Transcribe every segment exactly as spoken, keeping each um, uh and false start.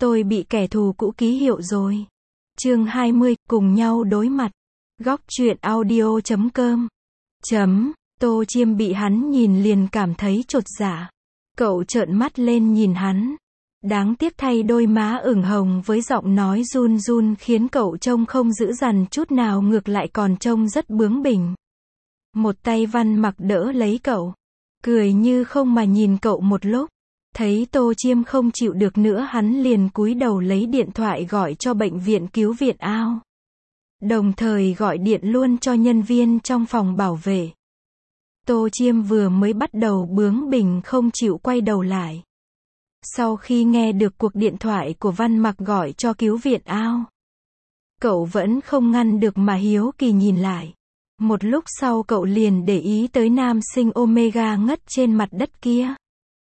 Tôi bị kẻ thù cũ ký hiệu rồi. Chương hai mươi, cùng nhau đối mặt. Góc truyện audio chấm com. Chấm, Tô Chiêm bị hắn nhìn liền cảm thấy chột dạ. Cậu trợn mắt lên nhìn hắn. Đáng tiếc thay đôi má ửng hồng với giọng nói run run khiến cậu trông không dữ dằn chút nào, ngược lại còn trông rất bướng bỉnh. Một tay Văn Mặc đỡ lấy cậu, cười như không mà nhìn cậu một lúc. Thấy Tô Chiêm không chịu được nữa, hắn liền cúi đầu lấy điện thoại gọi cho bệnh viện cứu viện ao. Đồng thời gọi điện luôn cho nhân viên trong phòng bảo vệ. Tô Chiêm vừa mới bắt đầu bướng bỉnh không chịu quay đầu lại. Sau khi nghe được cuộc điện thoại của Văn Mặc gọi cho cứu viện ao, cậu vẫn không ngăn được mà hiếu kỳ nhìn lại. Một lúc sau cậu liền để ý tới nam sinh Omega ngất trên mặt đất kia.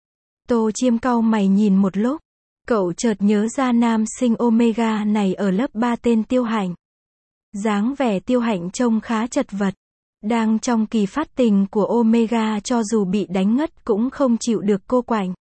Tô Chiêm cau mày nhìn một lúc, cậu chợt nhớ ra nam sinh Omega này ở lớp ba tên Tiêu Hạnh. Dáng vẻ Tiêu Hạnh trông khá chật vật. Đang trong kỳ phát tình của Omega, cho dù bị đánh ngất cũng không chịu được cô quạnh.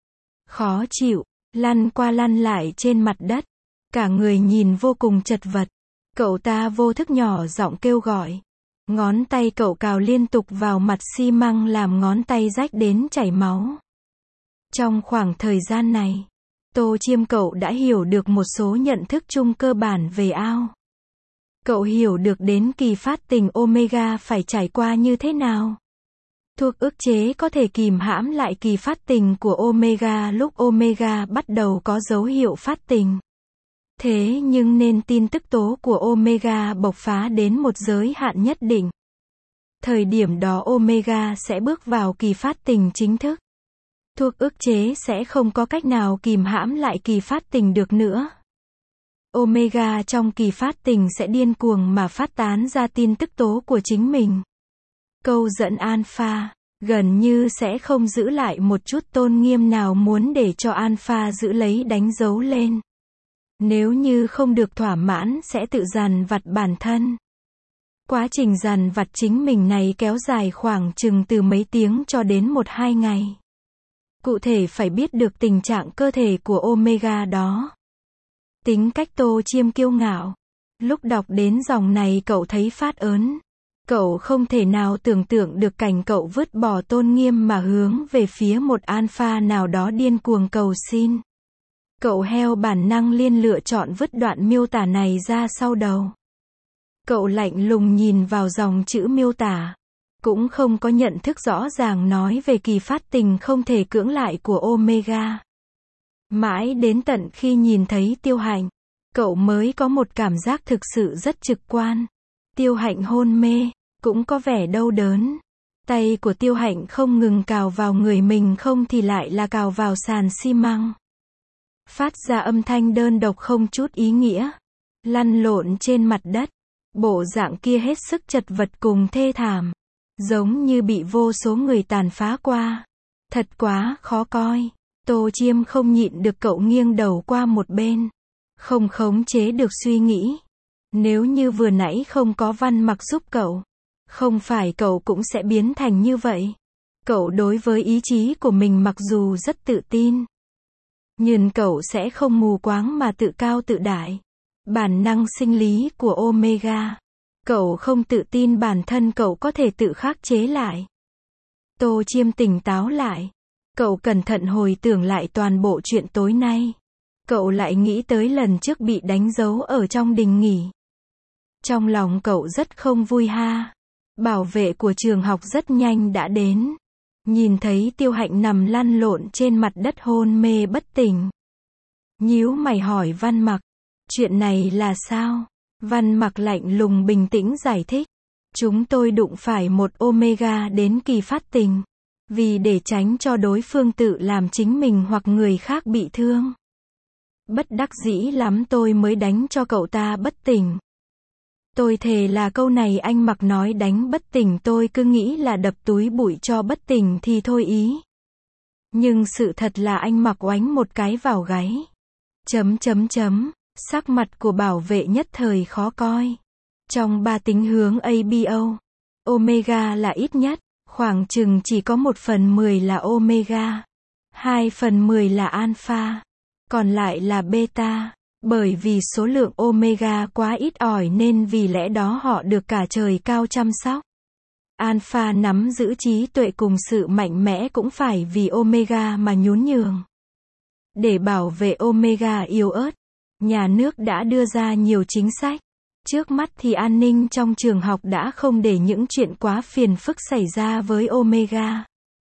Khó chịu, lăn qua lăn lại trên mặt đất. Cả người nhìn vô cùng chật vật. Cậu ta vô thức nhỏ giọng kêu gọi. Ngón tay cậu cào liên tục vào mặt xi măng làm ngón tay rách đến chảy máu. Trong khoảng thời gian này, Tô Chiêm cậu đã hiểu được một số nhận thức chung cơ bản về ao. Cậu hiểu được đến kỳ phát tình Omega phải trải qua như thế nào. Thuốc ức chế có thể kìm hãm lại kỳ phát tình của Omega lúc Omega bắt đầu có dấu hiệu phát tình. Thế nhưng nên tin tức tố của Omega bộc phá đến một giới hạn nhất định. Thời điểm đó Omega sẽ bước vào kỳ phát tình chính thức. Thuốc ức chế sẽ không có cách nào kìm hãm lại kỳ phát tình được nữa. Omega trong kỳ phát tình sẽ điên cuồng mà phát tán ra tin tức tố của chính mình. Câu dẫn alpha, gần như sẽ không giữ lại một chút tôn nghiêm nào, muốn để cho alpha giữ lấy đánh dấu lên. Nếu như không được thỏa mãn sẽ tự dằn vặt bản thân. Quá trình dằn vặt chính mình này kéo dài khoảng chừng từ mấy tiếng cho đến một hai ngày. Cụ thể phải biết được tình trạng cơ thể của Omega đó. Tính cách Tô Chiêm kiêu ngạo. Lúc đọc đến dòng này cậu thấy phát ớn. Cậu không thể nào tưởng tượng được cảnh cậu vứt bỏ tôn nghiêm mà hướng về phía một alpha nào đó điên cuồng cầu xin. Cậu heo bản năng liên lựa chọn vứt đoạn miêu tả này ra sau đầu. Cậu lạnh lùng nhìn vào dòng chữ miêu tả. Cũng không có nhận thức rõ ràng nói về kỳ phát tình không thể cưỡng lại của Omega. Mãi đến tận khi nhìn thấy Tiêu Hạnh, cậu mới có một cảm giác thực sự rất trực quan. Tiêu Hạnh hôn mê, cũng có vẻ đau đớn. Tay của Tiêu Hạnh không ngừng cào vào người mình, không thì lại là cào vào sàn xi măng. Phát ra âm thanh đơn độc không chút ý nghĩa. Lăn lộn trên mặt đất. Bộ dạng kia hết sức chật vật cùng thê thảm. Giống như bị vô số người tàn phá qua. Thật quá khó coi. Tô Chiêm không nhịn được, cậu nghiêng đầu qua một bên. Không khống chế được suy nghĩ. Nếu như vừa nãy không có Văn Mặc giúp cậu, không phải cậu cũng sẽ biến thành như vậy. Cậu đối với ý chí của mình mặc dù rất tự tin, nhưng cậu sẽ không mù quáng mà tự cao tự đại. Bản năng sinh lý của Omega. Cậu không tự tin bản thân cậu có thể tự khắc chế lại. Tô Chiêm tỉnh táo lại. Cậu cẩn thận hồi tưởng lại toàn bộ chuyện tối nay. Cậu lại nghĩ tới lần trước bị đánh dấu ở trong đình nghỉ. Trong lòng cậu rất không vui ha. Bảo vệ của trường học rất nhanh đã đến. Nhìn thấy Tiêu Hạnh nằm lăn lộn trên mặt đất hôn mê bất tỉnh. Nhíu mày hỏi Văn Mặc. Chuyện này là sao? Văn Mặc lạnh lùng bình tĩnh giải thích. Chúng tôi đụng phải một Omega đến kỳ phát tình. Vì để tránh cho đối phương tự làm chính mình hoặc người khác bị thương. Bất đắc dĩ lắm tôi mới đánh cho cậu ta bất tỉnh. Tôi thề là câu này anh Mặc nói đánh bất tỉnh, tôi cứ nghĩ là đập túi bụi cho bất tỉnh thì thôi ý. Nhưng sự thật là anh Mặc oánh một cái vào gáy. Chấm chấm chấm. Sắc mặt của bảo vệ nhất thời khó coi. Trong ba tính hướng a bê o, Omega là ít nhất, khoảng chừng chỉ có một phần mười là Omega. Hai phần mười là Alpha. còn lại là beta. Bởi vì số lượng omega quá ít ỏi nên vì lẽ đó họ được cả trời cao chăm sóc. Alpha nắm giữ trí tuệ cùng sự mạnh mẽ cũng phải vì omega mà nhún nhường. Để bảo vệ omega yếu ớt, nhà nước đã đưa ra nhiều chính sách. Trước mắt thì an ninh trong trường học đã không để những chuyện quá phiền phức xảy ra với omega.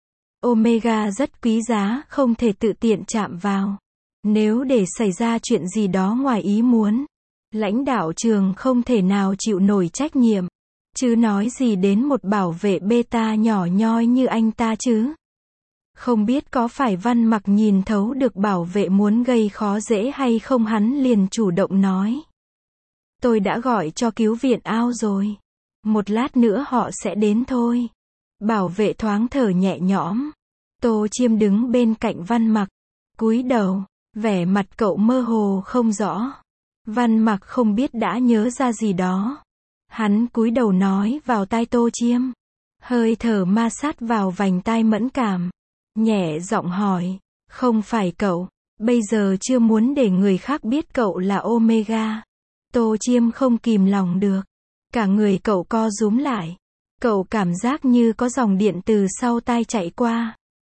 Omega rất quý giá, không thể tự tiện chạm vào. Nếu để xảy ra chuyện gì đó ngoài ý muốn, lãnh đạo trường không thể nào chịu nổi trách nhiệm. Chứ nói gì đến một bảo vệ beta nhỏ nhoi như anh ta chứ. Không biết có phải Văn Mặc nhìn thấu được bảo vệ muốn gây khó dễ hay không, hắn liền chủ động nói. Tôi đã gọi cho cứu viện ao rồi. Một lát nữa họ sẽ đến thôi. Bảo vệ thoáng thở nhẹ nhõm. Tô Chiêm đứng bên cạnh Văn Mặc, cúi đầu, vẻ mặt cậu mơ hồ không rõ. Văn Mặc không biết đã nhớ ra gì đó. Hắn cúi đầu nói vào tai Tô Chiêm. Hơi thở ma sát vào vành tai mẫn cảm. Nhẹ giọng hỏi, không phải cậu, bây giờ chưa muốn để người khác biết cậu là omega. Tô Chiêm không kìm lòng được. Cả người cậu co rúm lại. Cậu cảm giác như có dòng điện từ sau tai chạy qua.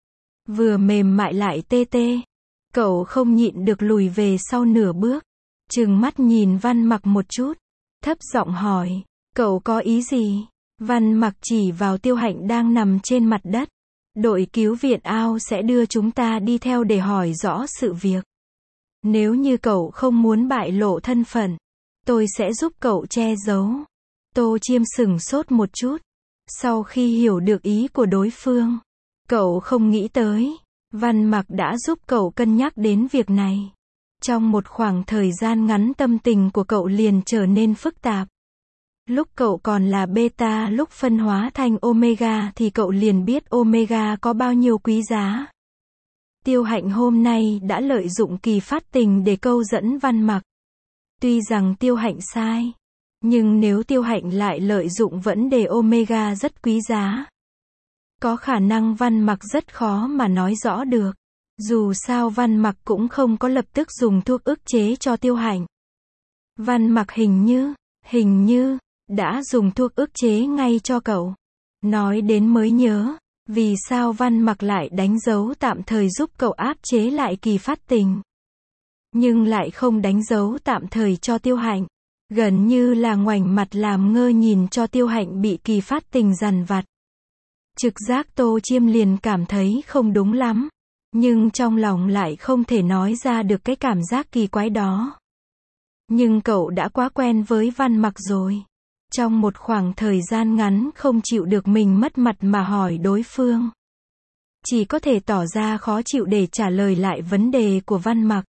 Vừa mềm mại lại tê tê. Cậu không nhịn được lùi về sau nửa bước. Trừng mắt nhìn Văn Mặc một chút. Thấp giọng hỏi, cậu có ý gì? Văn Mặc chỉ vào Tiêu Hạnh đang nằm trên mặt đất. Đội cứu viện ao sẽ đưa chúng ta đi theo để hỏi rõ sự việc. Nếu như cậu không muốn bại lộ thân phận, tôi sẽ giúp cậu che giấu. Tô Chiêm sửng sốt một chút. Sau khi hiểu được ý của đối phương, cậu không nghĩ tới, Văn Mặc đã giúp cậu cân nhắc đến việc này. Trong một khoảng thời gian ngắn tâm tình của cậu liền trở nên phức tạp. Lúc cậu còn là beta, lúc phân hóa thành omega thì cậu liền biết omega có bao nhiêu quý giá. Tiêu Hạnh hôm nay đã lợi dụng kỳ phát tình để câu dẫn Văn Mặc. Tuy rằng Tiêu Hạnh sai, nhưng nếu Tiêu Hạnh lại lợi dụng vấn đề omega rất quý giá, có khả năng Văn Mặc rất khó mà nói rõ được. Dù sao Văn Mặc cũng không có lập tức dùng thuốc ức chế cho Tiêu Hạnh. Văn Mặc hình như, hình như, đã dùng thuốc ức chế ngay cho cậu. Nói đến mới nhớ, vì sao Văn Mặc lại đánh dấu tạm thời giúp cậu áp chế lại kỳ phát tình, nhưng lại không đánh dấu tạm thời cho Tiêu Hạnh. Gần như là ngoảnh mặt làm ngơ nhìn cho Tiêu Hạnh bị kỳ phát tình dằn vặt. Trực giác Tô Chiêm liền cảm thấy không đúng lắm, nhưng trong lòng lại không thể nói ra được cái cảm giác kỳ quái đó. Nhưng cậu đã quá quen với Văn Mặc rồi. Trong một khoảng thời gian ngắn không chịu được mình mất mặt mà hỏi đối phương. Chỉ có thể tỏ ra khó chịu để trả lời lại vấn đề của Văn Mặc.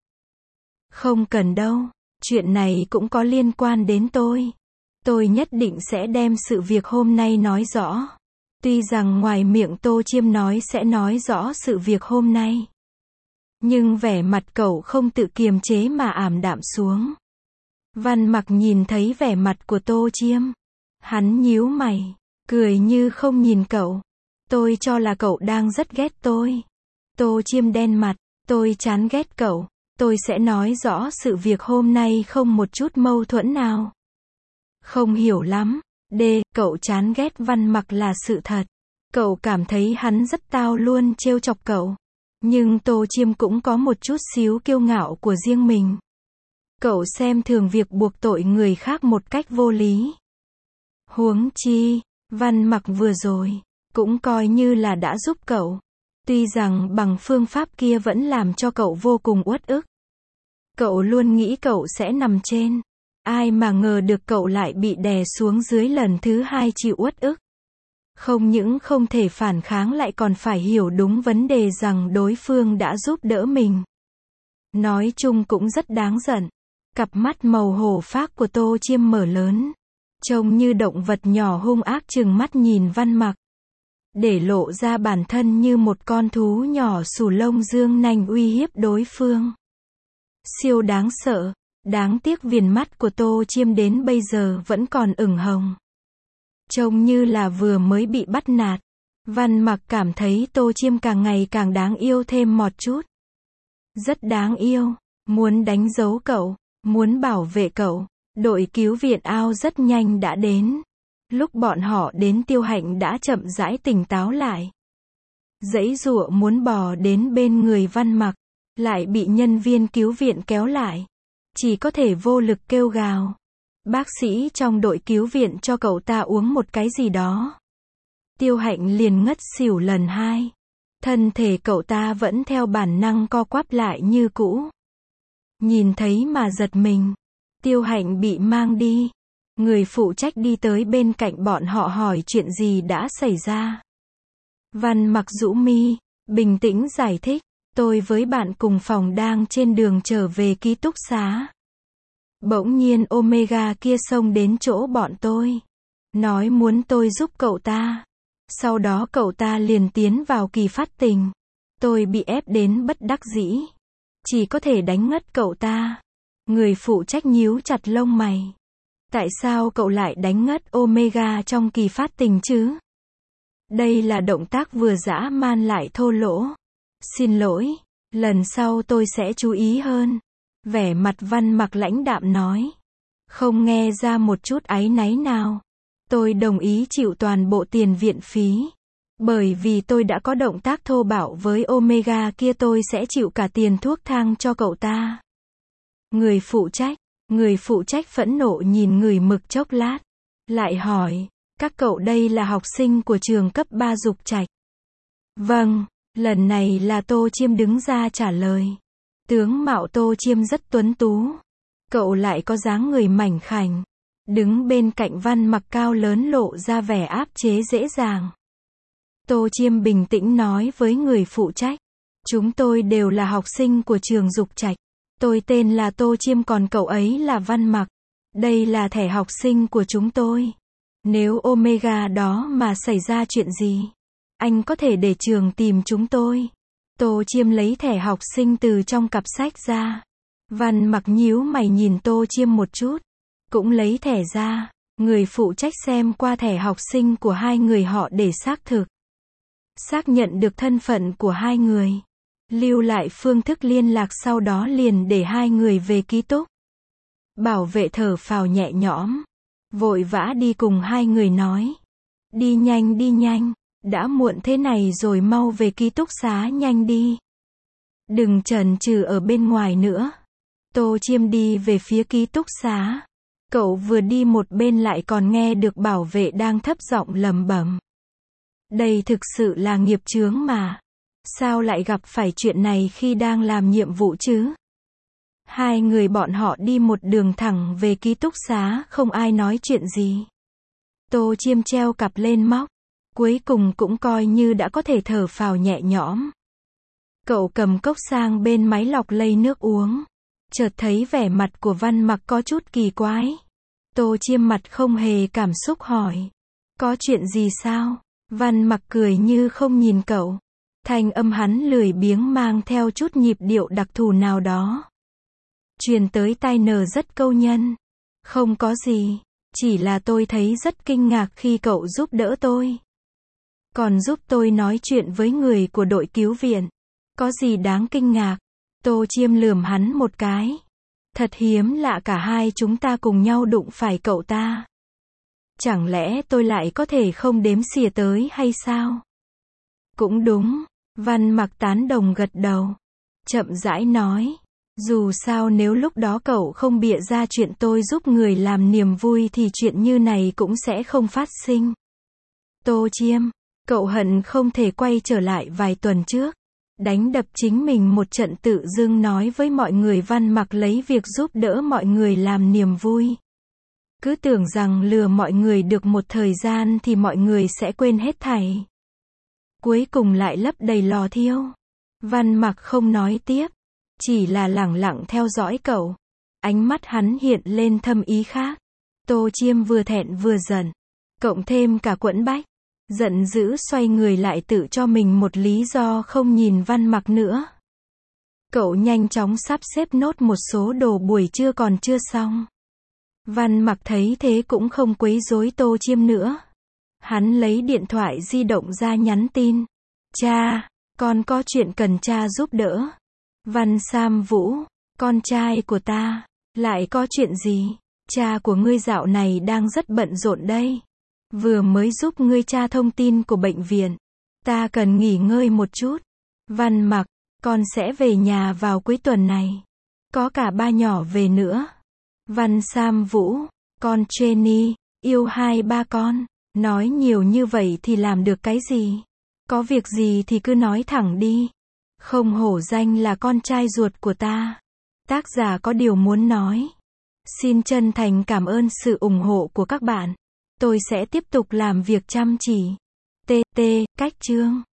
Không cần đâu, chuyện này cũng có liên quan đến tôi. Tôi nhất định sẽ đem sự việc hôm nay nói rõ. Tuy rằng ngoài miệng Tô Chiêm nói sẽ nói rõ sự việc hôm nay, nhưng vẻ mặt cậu không tự kiềm chế mà ảm đạm xuống. Văn Mặc nhìn thấy vẻ mặt của Tô Chiêm. Hắn nhíu mày, cười như không nhìn cậu. Tôi cho là cậu đang rất ghét tôi. Tô Chiêm đen mặt, tôi chán ghét cậu. Tôi sẽ nói rõ sự việc hôm nay không một chút mâu thuẫn nào. Không hiểu lắm. D. Cậu chán ghét Văn Mặc là sự thật. Cậu cảm thấy hắn rất tao luôn trêu chọc cậu. Nhưng Tô Chiêm cũng có một chút xíu kiêu ngạo của riêng mình. Cậu xem thường việc buộc tội người khác một cách vô lý. Huống chi, Văn Mặc vừa rồi, cũng coi như là đã giúp cậu. Tuy rằng bằng phương pháp kia vẫn làm cho cậu vô cùng uất ức. Cậu luôn nghĩ cậu sẽ nằm trên. Ai mà ngờ được cậu lại bị đè xuống dưới lần thứ hai chịu uất ức. Không những không thể phản kháng lại còn phải hiểu đúng vấn đề rằng đối phương đã giúp đỡ mình. Nói chung cũng rất đáng giận. Cặp mắt màu hổ phác của Tô Chiêm mở lớn. Trông như động vật nhỏ hung ác trừng mắt nhìn Văn Mặc. Để lộ ra bản thân như một con thú nhỏ xù lông dương nanh uy hiếp đối phương. Siêu đáng sợ. Đáng tiếc viền mắt của Tô Chiêm đến bây giờ vẫn còn ửng hồng. Trông như là vừa mới bị bắt nạt. Văn Mặc cảm thấy Tô Chiêm càng ngày càng đáng yêu thêm một chút. Rất đáng yêu. muốn đánh dấu cậu, muốn bảo vệ cậu. Đội cứu viện ao rất nhanh đã đến. Lúc bọn họ đến Tiêu Hạnh đã chậm rãi tỉnh táo lại. Giãy giụa muốn bò đến bên người Văn Mặc, lại bị nhân viên cứu viện kéo lại. Chỉ có thể vô lực kêu gào. Bác sĩ trong đội cứu viện cho cậu ta uống một cái gì đó. Tiêu Hạnh liền ngất xỉu lần hai. Thân thể cậu ta vẫn theo bản năng co quắp lại như cũ. Nhìn thấy mà giật mình. Tiêu Hạnh bị mang đi. Người phụ trách đi tới bên cạnh bọn họ hỏi chuyện gì đã xảy ra. Văn Mặc rũ mi, bình tĩnh giải thích. Tôi với bạn cùng phòng đang trên đường trở về ký túc xá. Bỗng nhiên Omega kia xông đến chỗ bọn tôi. Nói muốn tôi giúp cậu ta. Sau đó cậu ta liền tiến vào kỳ phát tình. Tôi bị ép đến bất đắc dĩ. Chỉ có thể đánh ngất cậu ta. Người phụ trách nhíu chặt lông mày. Tại sao cậu lại đánh ngất Omega trong kỳ phát tình chứ? Đây là động tác vừa dã man lại thô lỗ. Xin lỗi, lần sau tôi sẽ chú ý hơn. Vẻ mặt Văn Mặc lãnh đạm nói. Không nghe ra một chút áy náy nào. Tôi đồng ý chịu toàn bộ tiền viện phí. Bởi vì tôi đã có động tác thô bạo với Omega kia, tôi sẽ chịu cả tiền thuốc thang cho cậu ta. Người phụ trách, người phụ trách phẫn nộ nhìn người mực chốc lát. Lại hỏi, các cậu đây là học sinh của trường cấp ba Dục Trạch? Vâng, lần này là Tô Chiêm đứng ra trả lời. Tướng mạo Tô Chiêm rất tuấn tú. Cậu lại có dáng người mảnh khảnh. Đứng bên cạnh Văn Mặc cao lớn lộ ra vẻ áp chế dễ dàng. Tô Chiêm bình tĩnh nói với người phụ trách. Chúng tôi đều là học sinh của trường Dục Trạch. Tôi tên là Tô Chiêm, còn cậu ấy là Văn Mặc. Đây là thẻ học sinh của chúng tôi. Nếu Omega đó mà xảy ra chuyện gì, anh có thể để trường tìm chúng tôi. Tô Chiêm lấy thẻ học sinh từ trong cặp sách ra. Văn Mặc nhíu mày nhìn Tô Chiêm một chút. Cũng lấy thẻ ra. Người phụ trách xem qua thẻ học sinh của hai người họ để xác thực. Xác nhận được thân phận của hai người. Lưu lại phương thức liên lạc, sau đó liền để hai người về ký túc. Bảo vệ thở phào nhẹ nhõm. Vội vã đi cùng hai người nói. Đi nhanh đi nhanh. Đã muộn thế này rồi, mau về ký túc xá nhanh đi. Đừng chần chừ ở bên ngoài nữa. Tô Chiêm đi về phía ký túc xá. Cậu vừa đi một bên lại còn nghe được bảo vệ đang thấp giọng lẩm bẩm. Đây thực sự là nghiệp chướng mà. Sao lại gặp phải chuyện này khi đang làm nhiệm vụ chứ? Hai người bọn họ đi một đường thẳng về ký túc xá, không ai nói chuyện gì. Tô Chiêm treo cặp lên móc. Cuối cùng cũng coi như đã có thể thở phào nhẹ nhõm. Cậu cầm cốc sang bên máy lọc lây nước uống. Chợt thấy vẻ mặt của Văn Mặc có chút kỳ quái. Tô Chiêm mặt không hề cảm xúc hỏi. Có chuyện gì sao? Văn Mặc cười như không nhìn cậu. Thanh âm hắn lười biếng mang theo chút nhịp điệu đặc thù nào đó. Truyền tới tai nờ rất câu nhân. Không có gì. Chỉ là tôi thấy rất kinh ngạc khi cậu giúp đỡ tôi. Còn giúp tôi nói chuyện với người của đội cứu viện. Có gì đáng kinh ngạc? Tô Chiêm lườm hắn một cái. Thật hiếm lạ, cả hai chúng ta cùng nhau đụng phải cậu ta. Chẳng lẽ tôi lại có thể không đếm xỉa tới hay sao? Cũng đúng. Văn Mặc tán đồng gật đầu. Chậm rãi nói. Dù sao nếu lúc đó cậu không bịa ra chuyện tôi giúp người làm niềm vui thì chuyện như này cũng sẽ không phát sinh. Tô Chiêm, cậu hận không thể quay trở lại vài tuần trước. Đánh đập chính mình một trận, tự dưng nói với mọi người Văn Mặc lấy việc giúp đỡ mọi người làm niềm vui. Cứ tưởng rằng lừa mọi người được một thời gian thì mọi người sẽ quên hết thảy. Cuối cùng lại lấp đầy lò thiêu. Văn Mặc không nói tiếp. Chỉ là lẳng lặng theo dõi cậu. Ánh mắt hắn hiện lên thâm ý khác. Tô Chiêm vừa thẹn vừa giận. Cộng thêm cả quẫn bách. Giận dữ xoay người lại tự cho mình một lý do không nhìn Văn Mặc nữa. Cậu nhanh chóng sắp xếp nốt một số đồ buổi trưa còn chưa xong. Văn Mặc thấy thế cũng không quấy rối Tô Chiêm nữa. Hắn lấy điện thoại di động ra nhắn tin. Cha, con có chuyện cần cha giúp đỡ. Văn Sam Vũ, Con trai của ta, lại có chuyện gì? Cha của ngươi dạo này đang rất bận rộn đây. Vừa mới giúp ngươi tra thông tin của bệnh viện. Ta cần nghỉ ngơi một chút. Văn Mặc, con sẽ về nhà vào cuối tuần này. Có cả ba nhỏ về nữa. Văn Sam Vũ, con Jenny, yêu hai ba con. Nói nhiều như vậy thì làm được cái gì? Có việc gì thì cứ nói thẳng đi. Không hổ danh là con trai ruột của ta. Tác giả có điều muốn nói. Xin chân thành cảm ơn sự ủng hộ của các bạn. Tôi sẽ tiếp tục làm việc chăm chỉ. tê tê, cách chương.